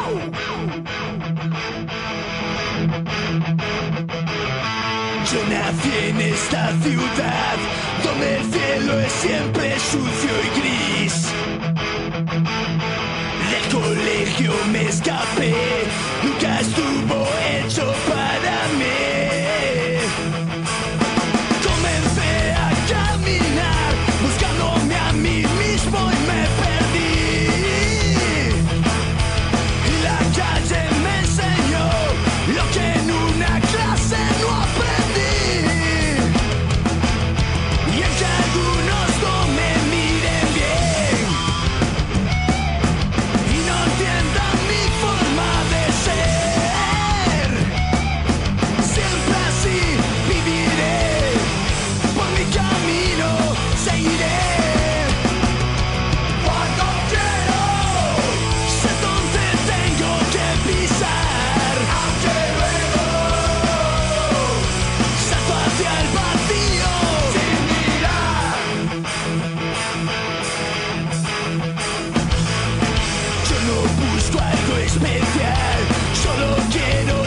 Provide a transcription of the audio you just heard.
Yo nací en esta ciudad donde el cielo es siempre sucio y gris. Del colegio me escapé, nunca estuvo hecho para mí. Comencé a caminar buscándome a mí mismo y me perdí. Y la calle me enseñó lo que en una clase no aprendí. Y es que algunos no me miren bien y no entiendan mi forma de ser. Siempre así viviré, por mi camino seguiré. Cuando quiero, sé dónde tengo que pisar. Aunque luego salto hacia el vacío sin mirar. Yo no busco algo especial, solo quiero